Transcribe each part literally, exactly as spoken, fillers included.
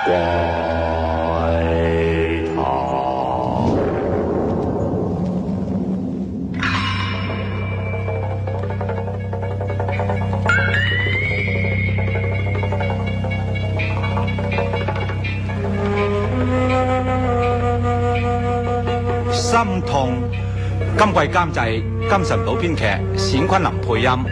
怪談。 心痛，今季監製金神島編劇，冼昆霖配音。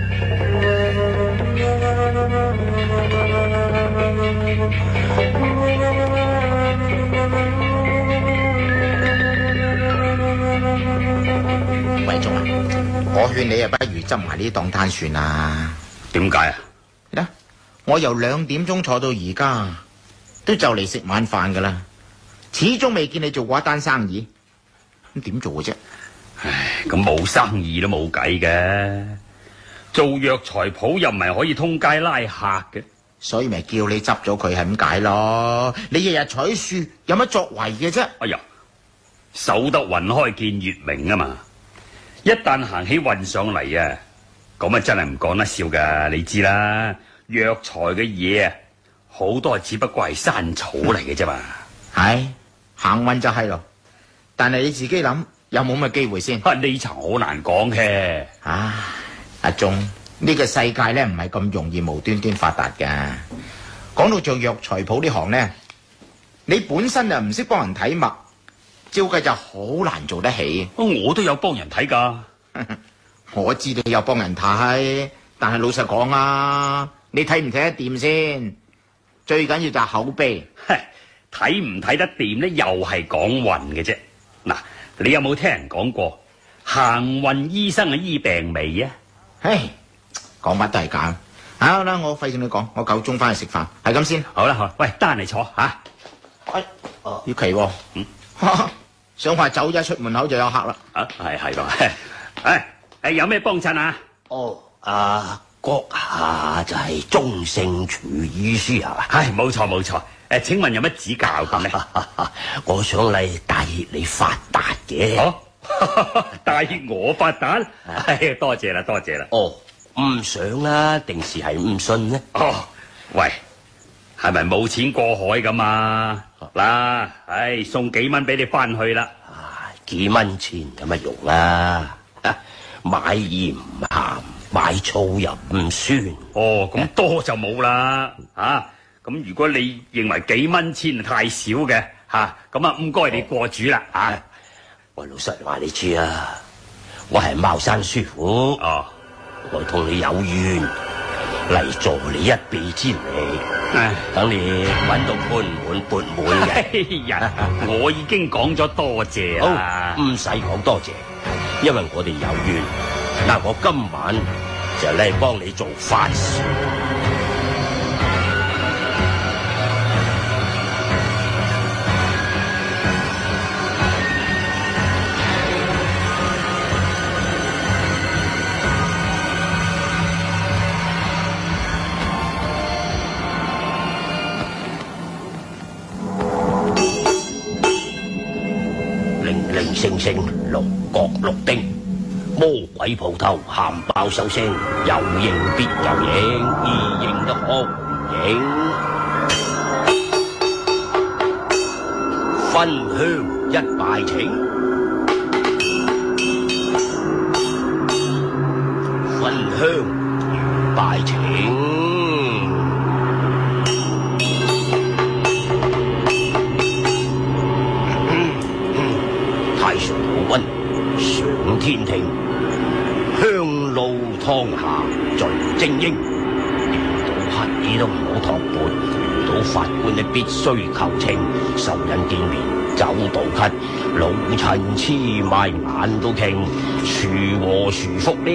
喂，鐘啊，我勸你啊，不如執埋呢檔攤算啦。 點解啊？ 嗱，我由兩點鐘坐到而家，都就嚟食晚飯噶啦，始終未見你做過一單生意，咁點做嘅啫？ 唉，咁冇生意都冇計嘅，做藥材鋪又唔係可以通街拉客嘅， 所以咪叫你執咗佢係咁解咯。你日日採樹有乜作為嘅啫？ 哎呀，守得雲開見月明啊嘛！一旦行起運上嚟啊，咁啊真係唔講得笑噶，你知啦。藥材嘅嘢啊，好多只不過係山草嚟嘅啫嘛。 係行運就係咯，但係你自己諗。有冇咁嘅機會先？ 啊，呢層好難講嘅。 啊，阿鐘，呢個世界咧唔係咁容易無端端發達噶。講到做藥材鋪呢行咧，你本身就唔識幫人睇脈，照計就好難做得起。 我都有幫人睇噶。 我知道有幫人睇，但係老實講啊，你睇唔睇得掂先？最緊要就係口碑。 睇唔睇得掂咧，又係講運嘅啫。嗱。你有冇聽人講過行運醫生嘅醫病未啊？ 唉，講乜都係假。好啦，我費事你講，我夠鐘翻去食飯，係咁先。 好啦，好，喂，得閒嚟坐吓。 喂，哦，要奇喎，嗯，想話走一出門口就有客啦。 啊，係係咯，誒誒，有咩幫襯啊？ 哦，啊，閣下就係鐘聖廚醫師係嘛？ 係，冇錯冇錯。誒，請問有乜指教咁咧？ 我想嚟帶你發達嘅。 哦，帶我發達？係，多謝啦，多謝啦。 哦，唔想啦，定是係唔信呢？ 哦，喂，係咪冇錢過海咁啊？嗱，唉，送幾蚊俾你翻去啦。 啊，幾蚊錢有乜用啊？買鹽唔鹹，買醋又唔酸。 哦，咁多就冇啦，啊。咁如果你認為幾蚊錢太少嘅吓，咁啊唔該你過主啦吓。 喂，老實話你知啊，我係茅山師傅， 哦， 我同你有緣嚟助你一臂之力，等你揾到盆滿缽滿嘅。 哎呀，我已經講咗多謝啦， 唔使講多謝，因為我哋有緣。嗱，我今晚就嚟幫你做法事。星星六角六丁，魔鬼蒲頭喊爆手聲，有形必有影，異形都好影。分香一拜請，分香二拜請。上天庭，香露湯下盡精英，遇到乞兒都唔好托缽，遇到法官你必須求情，仇人見面走到咳，老襯黐埋眼都傾，樹和樹福呢？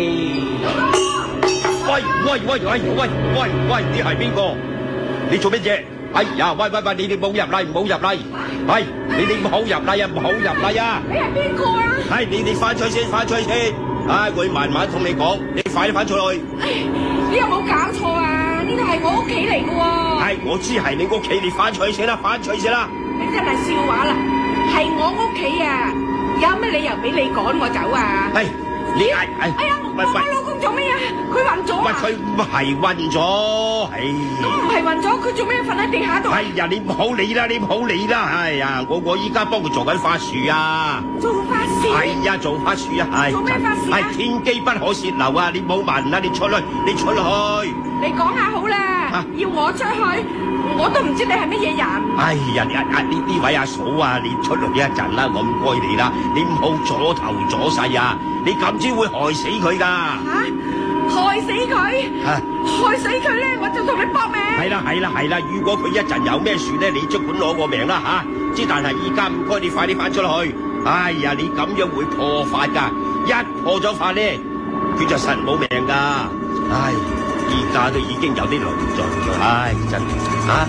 喂喂喂喂喂喂喂，你係邊個？你做乜嘢？哎呀，喂喂喂，你哋冇入嚟，唔好入嚟！係你哋唔好入嚟啊，唔好入嚟啊！ 你係邊個啊？ 係你哋翻出去先，翻出去先！唉，會慢慢同你講，你快啲翻出去！ 你有冇搞錯啊？呢度係我屋企嚟㗎喎！ 係我知係你屋企，你翻出去先啦，翻出去先啦！ 你真係笑話啦！係我屋企啊，有咩理由俾你趕我走啊？ 係你嗌， 哎呀，我我老公做咩啊？佢暈咗喂， 啊？ 佢唔係暈咗，唉。 咁唔係暈咗，佢做咩瞓喺地下度？ 哎呀，你唔好理啦，你唔好理啦，哎呀，我我依家幫佢做緊法術啊。 做法事？ 係呀，做法術啊，係。 做咩法事啊？ 係天機不可泄漏啊！你唔好問啦，你出去，你出去。 你講下好啦， 啊要我出去，我都唔知你係乜嘢人。 哎呀，你啊啊呢呢位阿嫂啊，你出去一陣啦，我唔該你啦，你唔好阻頭阻勢啊，你咁先會害死佢噶。 吓？害死佢？ 啊害死佢咧，我就同你搏命。 係啦係啦係啦，如果佢一陣有咩事咧，你即管攞個命啦吓。之但係依家唔該，你快啲翻出去。哎呀，你咁樣會破法噶，一破咗法咧，佢就實冇命噶。唉，依家都已經有啲論盡啦，唉真啊！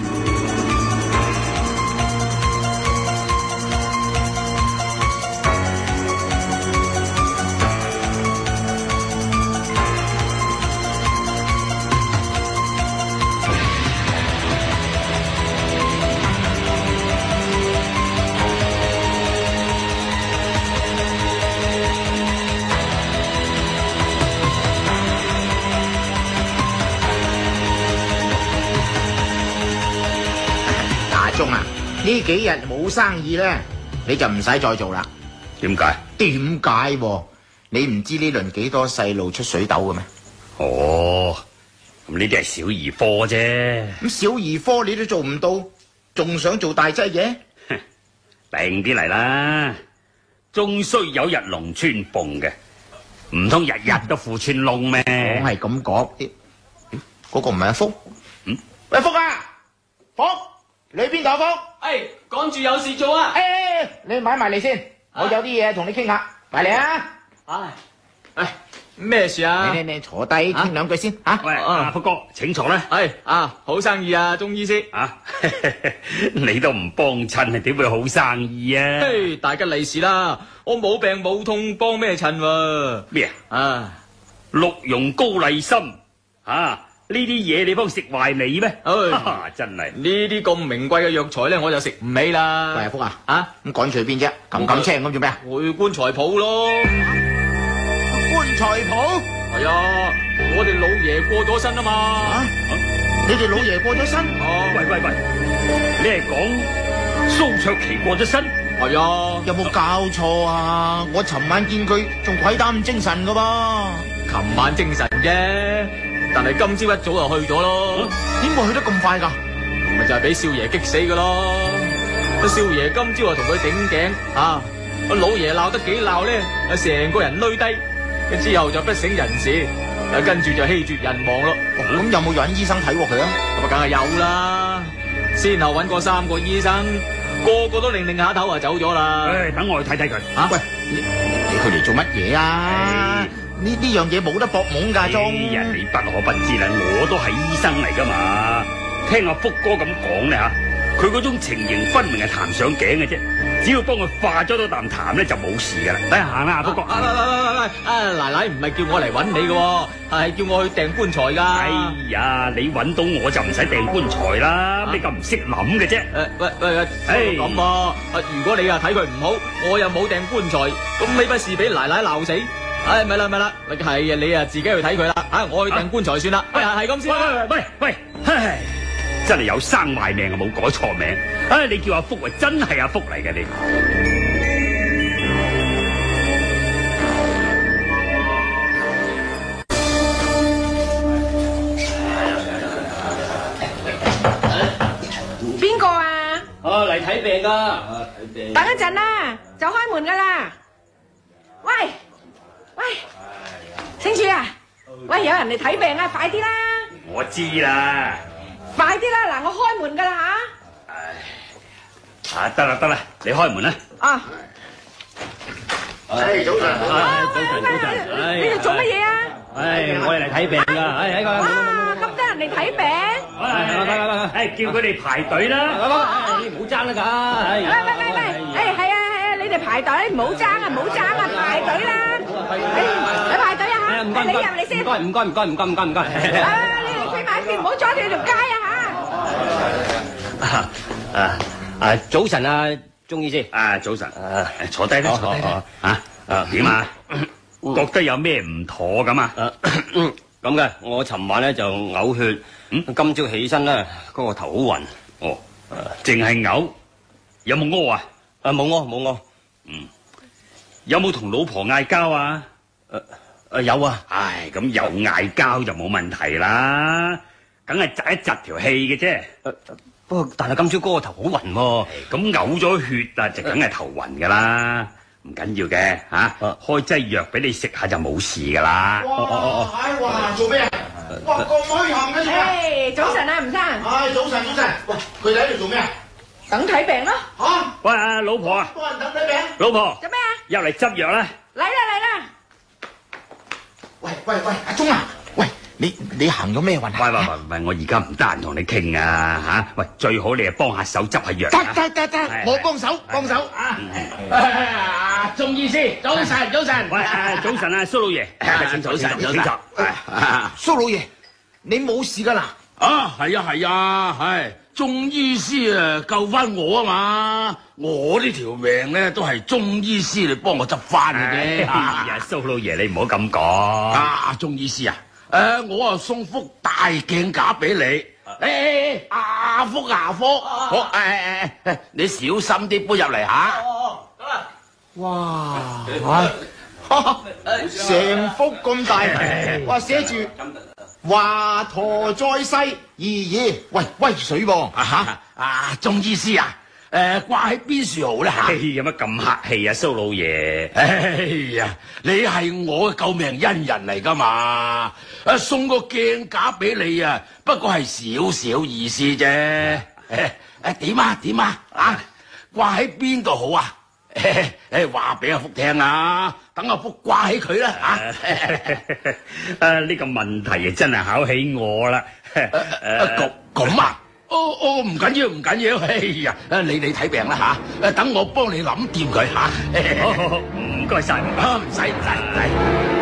呢幾日冇生意咧，你就唔使再做啦。 點解？ 點解？你唔知呢輪幾多細路出水痘嘅咩？ 哦，咁呢啲係小兒科啫。 咁小兒科你都做唔到，仲想做大劑嘅？ 定啲嚟啦，終須有日龍穿鳳嘅，唔通日日都褲穿窿咩？ 我係咁講，嗰、嗰個唔係阿福。 嗯， 喂，福啊，福，你邊度啊？福？ 哎，趕住有事做啊！ 誒，你買埋嚟先，我有啲嘢同你傾下，埋嚟啊！ 唉，唉，咩事啊？ 你你你坐低傾兩句先嚇。 喂，阿福哥請坐啦。 哎啊，好生意啊，鍾醫師。 啊，你都唔幫襯，點會好生意啊？ 嘿，大吉利是啦，我冇病冇痛，幫咩襯喎？ 咩啊？ 啊， 鹿茸高麗參啊！呢啲嘢你幫食壞你咩？ 唉， 真係呢啲咁名貴嘅藥材咧，我就食唔起啦。 喂，阿福啊， 啊， 咁趕住去邊啫？咁咁青咁做咩啊？ 去棺材鋪咯。 棺材鋪？ 係啊，我哋老爺過咗身啊嘛。 啊？你哋老爺過咗身？ 哦， 喂喂喂，你係講蘇卓琪過咗身？ 係啊， 有冇搞錯啊？我尋晚見佢仲鬼打咁精神噶噃。 琴晚精神啫。但係今朝一早就去咗咯， 點會去得咁快㗎？ 咪就係俾少爺激死㗎咯！阿少爺今朝就同佢頂頸，啊，阿老爺鬧得幾鬧咧，啊成個人攣低，之後就不省人事，啊跟住就氣絕人亡咯。 咁有冇揾醫生睇過佢啊？ 咁啊，梗係有啦，先後揾過三個醫生，個個都擰擰下頭啊走咗啦。 唉，等我去睇睇佢。 嚇， 喂，你你去嚟做乜嘢啊？呢呢樣嘢冇得搏懵㗎，鐘。 哎呀，你不可不知啦，我都係醫生嚟噶嘛。聽阿福哥咁講咧吓，佢嗰種情形分明係痰上頸嘅啫，只要幫佢化咗多啖痰咧就冇事噶啦。等下行啦，阿福哥。 啊啊啊啊！奶奶唔係叫我嚟揾你嘅，係叫我去訂棺材㗎。 哎呀，你揾到我就唔使訂棺材啦，你咁唔識諗嘅啫。 誒喂喂喂，咁啊！如果你啊睇佢唔好，我又冇訂棺材，咁豈不是俾奶奶鬧死？唉，咪啦咪啦，係啊，你啊自己去睇佢啦，啊，我去訂棺材算啦。喂，係咁先。 喂喂喂喂，唉，真係有生壞命啊，冇改錯名。唉，你叫阿福啊，真係阿福嚟嘅你。 邊個啊？ 啊，嚟睇病噶。 等一陣啦，就開門噶啦。喂喂，星柱啊！喂，有人嚟睇病啊，快啲啦！ 我知啦。 快啲啦，嗱，我開門噶啦啊，得啦得啦，你開門啦。 啊！ 唉，早晨。 啊，早晨早晨，你哋做乜嘢啊？ 唉，我哋嚟睇病噶。唉，喺個。 哇，咁多人嚟睇病。 唉，叫佢哋排隊啦。 你唔好爭啦㗎。 喂喂喂喂，誒係啊係啊，你哋排隊，唔好爭啊唔好爭啊，排隊啦！誒，你排隊啊嚇，你入嚟先。 唔該唔該唔該唔該唔該唔該。 啊，你哋企埋一邊，唔好阻住條街啊啊啊！早晨啊，鍾醫師。 啊，早晨。啊，坐低啦，坐低啦。嚇啊，點啊？ 覺得有咩唔妥咁啊？ 誒咁嘅，我尋晚咧就嘔血， 嗯今朝起身咧，嗰個頭好暈。 哦，淨係嘔，有冇屙啊？ 誒冇屙冇屙， 有冇同老婆嗌交啊？ 誒誒有啊。 唉，咁有嗌交就冇問題啦，梗係窒一窒條氣嘅啫。 誒不過但係今朝嗰個頭好暈喎。 咁嘔咗血啊，就梗係頭暈噶啦，唔緊要嘅吓， 啊開劑藥俾你食下就冇事噶啦。 哇！唉，哇！做咩啊？哇！咁虛冚嘅做咩？ 誒，早晨啊，吳生， 唉，早晨早晨。喂，佢哋喺度做咩啊？ 等睇病咯。 嚇！ 喂，啊老婆啊， 多人等睇病。 老婆做咩啊？ 入嚟執藥啦。 嚟啦嚟啦！ 喂喂喂，阿鐘啊！喂，你你行咗咩運啊？ 喂喂喂喂，我而家唔得閒同你傾啊吓。喂，最好你啊幫下手執下藥啊。 得得得係得，我幫手幫手啊！啊，鐘醫師，早晨早晨。 喂，誒早晨啊，蘇老爺，請坐，請坐，請坐。 蘇老爺，你冇事噶啦？ 啊，係啊係啊，係中醫師啊救翻我啊嘛！我呢條命咧都係中醫師嚟幫我執翻嘅啫。 哎呀，蘇老爺你唔好咁講。 啊，中醫師啊，誒，我啊送幅大鏡架俾你。誒，阿福阿福，好誒誒誒，你小心啲搬入嚟吓。 哇！成幅咁大，哇！寫住華佗在世，咦咦，喂威水噃啊吓啊，中醫師啊，誒掛喺邊樹號咧吓？ 嘿有乜咁客氣啊，蘇老爺？ 哎呀，你係我嘅救命恩人嚟噶嘛？誒，送個鏡架俾你啊，不過係少少意思啫。誒誒，點啊點啊啊？掛喺邊度好啊？誒，話俾阿福聽啊，等阿福掛起佢啦吓。 啊，呢個問題啊真係考起我啦。 咁咁啊？哦哦，唔緊要唔緊要，哎呀，誒你你睇病啦吓，誒等我幫你諗掂佢吓。 好好好，唔該晒。 啊，唔使唔使唔使。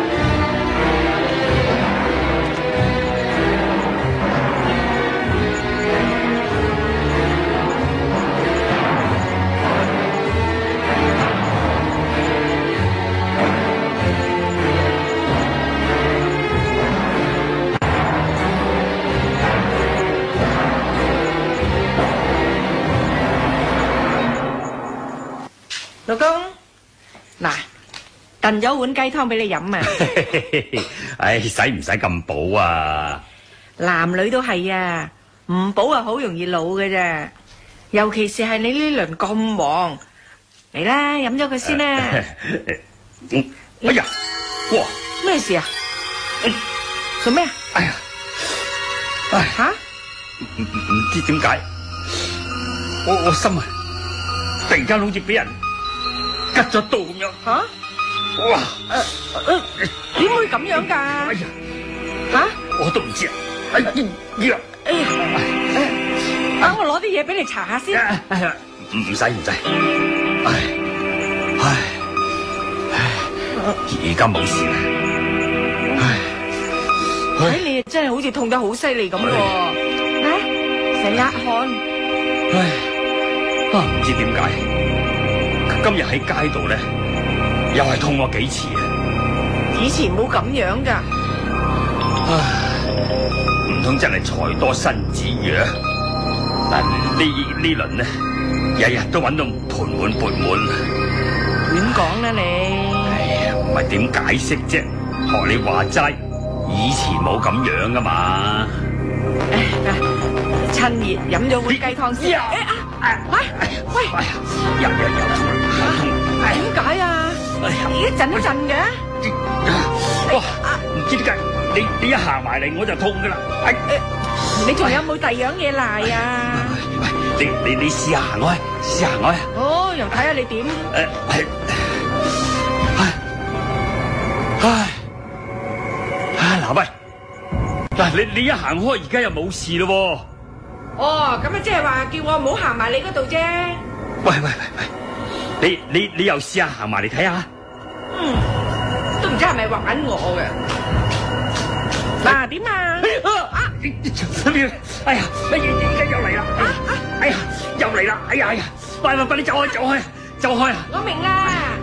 老公，嗱，燉咗碗雞湯俾你飲啊！ 唉，使唔使咁補啊？ 男女都係啊，唔補啊好容易老嘅啫。尤其是係你呢輪咁忙，嚟啦，飲咗佢先啦。 嗯，哎呀，哇， 咩事啊？做咩啊？ 哎呀，唉， 吓？ 唔唔唔知點解，我我心啊，突然間好似俾人吉咗刀咁樣。 吓？ 哇！ 誒誒，點會咁樣㗎？ 哎呀， 吓？ 我都唔知啊！哎呀， 哎呀，啊！我攞啲嘢俾你搽下先。 哎呀，唔唔使唔使，唉唉唉，而家冇事啦，唉， 睇你真係好似痛得好犀利咁喎，嚟成日汗。 唉，啊唔知點解，今日喺街度咧，又係痛過幾次啊！ 以前冇咁樣㗎。 唉，唔通真係財多身子弱？但呢呢輪呢，日日都揾到盆滿缽滿。 亂講啦你！ 哎呀，唔係點解釋啫？學你話齋，以前冇咁樣噶嘛。 唉，嗱，趁熱飲咗碗雞湯先。 呀誒啊，嚟，喂， 哎呀，又又又痛，又痛。 點解啊？ 哎呀， 一陣一陣嘅。 哇！唔知點解你你一行埋嚟我就痛噶啦。哎， 你仲有冇第樣嘢賴啊？ 喂，你你你試下行開，試下行開。 哦，又睇下你點。 誒，係，唉，唉，唉，嗱喂，嗱你你一行開，而家又冇事咯哦，咁啊，即係話叫我唔好行埋你嗰度啫。 喎。喂喂喂喂，你你你又試下行埋嚟睇下。 嗯，都唔知係咪玩我嘅。嗱，點啊？啊！ 哎呀，乜嘢而家又嚟啦？哎呀，又嚟啦！哎呀哎呀，快快快啲走開走開走開啊！ 我明啦，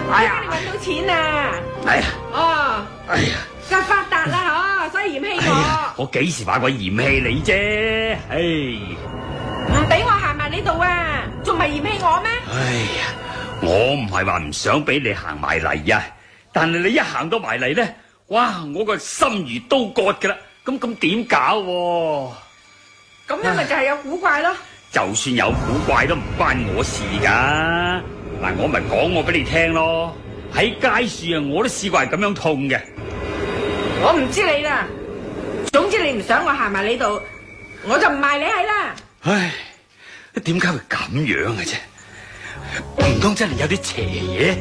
哎呀，你搵到錢啊！ 哎呀， 哦， 哎呀， 就發達啦嗬，所以嫌棄我， 我幾時話過嫌棄你啫？唉， 唔俾我行埋呢度啊，仲係嫌棄我咩？ 哎呀，我唔係話唔想俾你行埋嚟啊，但係你一行到埋嚟咧，哇，我個心如刀割噶啦，咁咁點搞喎？ 咁樣咪就係有古怪咯。 就算有古怪都唔關我事噶。嗱，我咪講我俾你聽咯。喺街樹啊，我都試過係咁樣痛嘅。 我唔知你啦，總之你唔想我行埋呢度，我就唔埋你係啦。 唉，點解會咁樣嘅啫？唔通真係有啲邪嘢？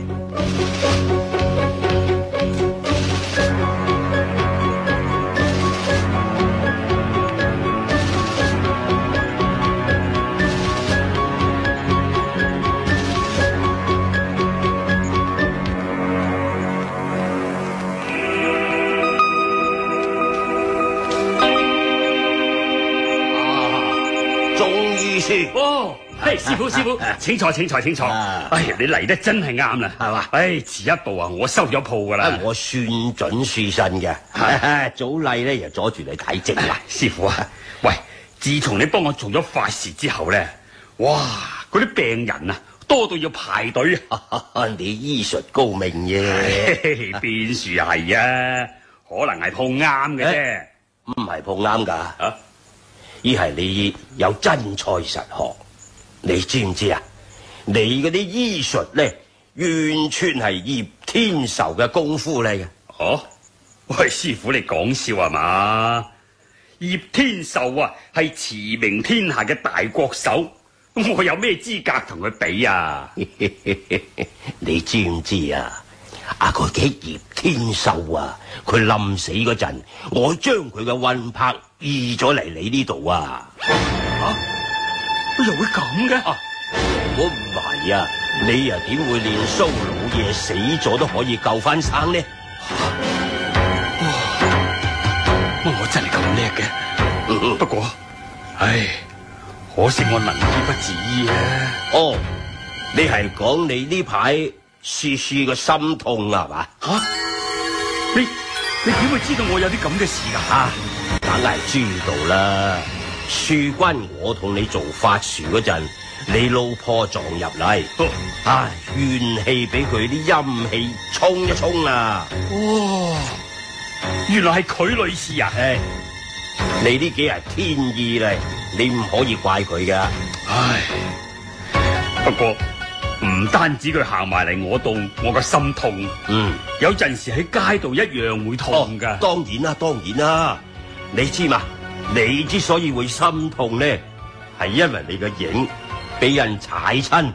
哦，係師傅師傅，請坐請坐請坐。哎呀，你嚟得真係啱啦，係嘛？唉，遲一步啊，我收咗鋪噶啦。 我算準輸身嘅，祖麗咧又阻住你睇症啦。 師傅啊，喂，自從你幫我做咗法事之後咧，哇，嗰啲病人啊多到要排隊啊！ 你醫術高明嘅， 邊樹係啊？可能係碰啱嘅啫， 唔係碰啱噶。啊而係你有真才實學，你知唔知啊？你嗰啲醫術咧，完全係葉天仇嘅功夫嚟嘅。 哦，喂，師傅你講笑係嘛？葉天仇啊，係馳名天下嘅大國手，我有咩資格同佢比啊？ 你知唔知啊？啊，佢嘅葉天仇啊，佢冧死嗰陣，我將佢嘅魂魄移咗嚟你呢度啊！ 吓，又會咁嘅？ 啊，如果唔係啊，你又點會連蘇老爺死咗都可以救翻生呢？ 哇！我真係咁叻嘅，嗯、不過，唉，可惜我能醫不自醫啊！ 哦，你係講你呢排時時個心痛啊嘛？ 吓、啊，你你點會知道我有啲咁嘅事噶？ 啊，梗係知道啦。樹君，我同你做法事嗰陣，你老婆撞入嚟， 哦、 唉，怨氣俾佢啲陰氣沖一沖啊！ 哦，原來係佢女士啊！ 唉，你呢幾日天意嚟，你唔可以怪佢噶。 唉，不過。唔單止佢行埋嚟我度，我個心痛。 嗯， 有陣時喺街度一樣會痛噶。 哦。當然啦，當然啦。你知嘛？你之所以會心痛咧，係因為你個影俾人踩親。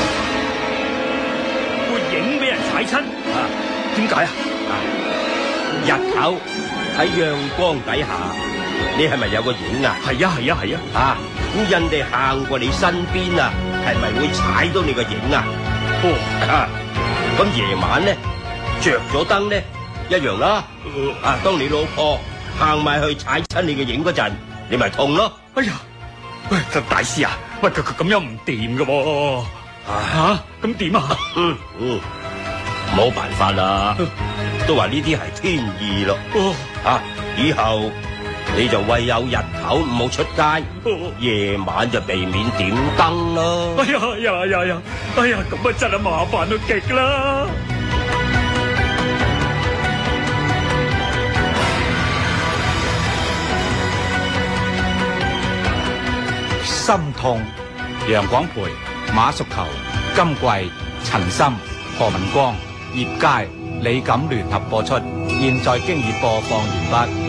個影俾人踩親啊？點解啊？ 日頭喺陽光底下，你係咪有個影啊？ 係啊，係啊，係啊。 啊，咁人哋行過你身邊啊，係咪會踩到你個影啊？哦，咁夜晚咧着咗燈咧一樣啦。啊，當你老婆行埋去踩親你嘅影嗰陣，你咪痛咯。 哎呀，喂，大師啊，喂，佢佢咁樣唔掂噶喎。吓，咁點啊？ 嗯嗯，冇辦法啦，都話呢啲係天意咯。 哦， 啊，以後你就唯有日頭唔好出街，夜晚就避免點燈咯。 哎呀呀呀呀！哎呀，咁啊真係麻煩到極啦！ 心痛，楊廣培、馬淑球、金貴、陳森、何文光、葉佳、李錦聯合播出，現在經已播放完畢。